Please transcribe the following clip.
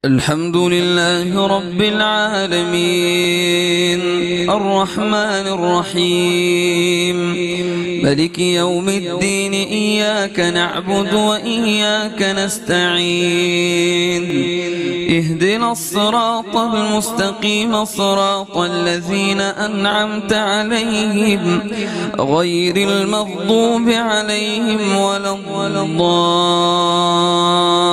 الحمد لله رب العالمين الرحمن الرحيم مالك يوم الدين إياك نعبد وإياك نستعين اهدنا الصراط المستقيم صراط الذين أنعمت عليهم غير المغضوب عليهم ولا الضالين